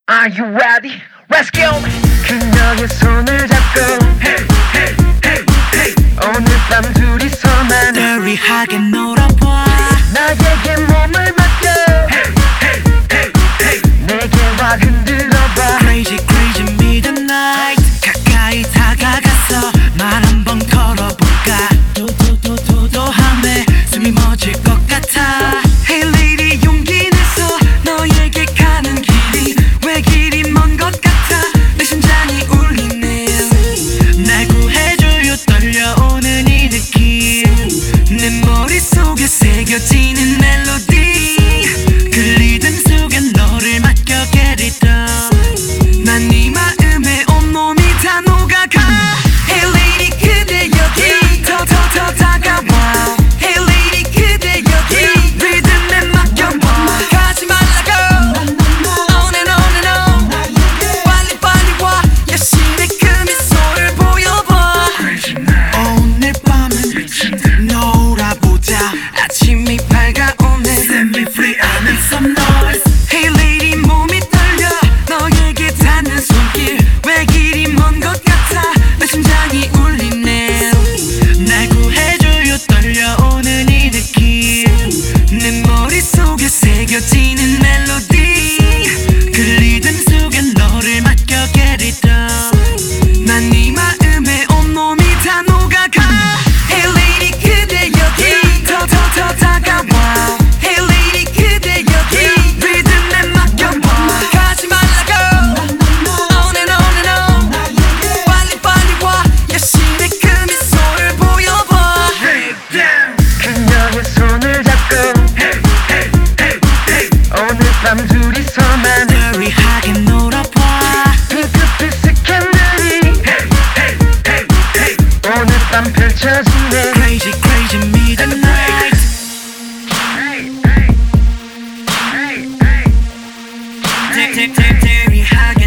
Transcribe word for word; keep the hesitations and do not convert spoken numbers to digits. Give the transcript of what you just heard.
Are you ready? Let's go! 그녀의 손을 잡고 hey, hey, hey, hey. 오늘 밤 둘이서만 느리하게 놀아봐. 나에게 몸을 맡겨 hey, hey, hey, hey. 내게 와 흔들어봐. Crazy crazy midnight. 가까이 다가가서 말 한번 걸어볼까. 도도도도도함에 숨이 멎을 것 같아. Hey lady 용기 내서 너에게 가는 길이 왜 길이 먼 것 같아. 내 심장이 울리네. 날 구해줘요. 떨려오는 이 느낌. 내 머릿속에 새겨지는 멜로디. 그 리듬 속에 너를 맡겨 get it up. 난 네 마음에 온몸이 다 녹아가. Hey lady 그대 여기 더 더 더 다가와. Hey lady 그대 여기 리듬에 맡겨봐. 가지 말라고 on and on and on. 빨리 빨리 와 여신의 그 미소를 보여봐. 오늘 밤은 놀아보자. 아침이 밝아오네. Set me free I need some noise. Hey lady 몸이 떨려 너에게 닿는 손길 왜 길이 먼 것 같아. 내 심장이 울리네. 날 구해줘요. 떨려오는 이 느낌. 내 머릿속에 새겨지는 멜로디. 그 리듬 속에 너를 맡겨 get it up. 난 네 마음에 온몸이 다 녹아가. Hey lady 그대 여기 더 더 더 다가와. Hey lady 그대 여기 리듬에 맡겨봐. 가지 말라고 on and on and on. 빨리 빨리 와 여신의 그 미소를 보여봐. 그녀의 손을 잡고 hey, hey, hey, hey. 오늘 밤 둘이서만 느리하게 놀아봐. 핑크빛 스캔들이 hey, hey, hey, hey. 오늘 밤 펼쳐지네. Crazy crazy midnight. Hey, hey, hey, hey. 느리하게